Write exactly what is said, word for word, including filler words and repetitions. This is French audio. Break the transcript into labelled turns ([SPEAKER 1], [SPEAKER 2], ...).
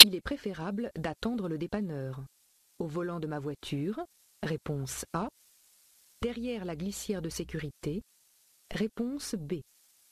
[SPEAKER 1] Il est préférable d'attendre le dépanneur. Au volant de ma voiture, réponse A. Derrière la glissière de sécurité, réponse B.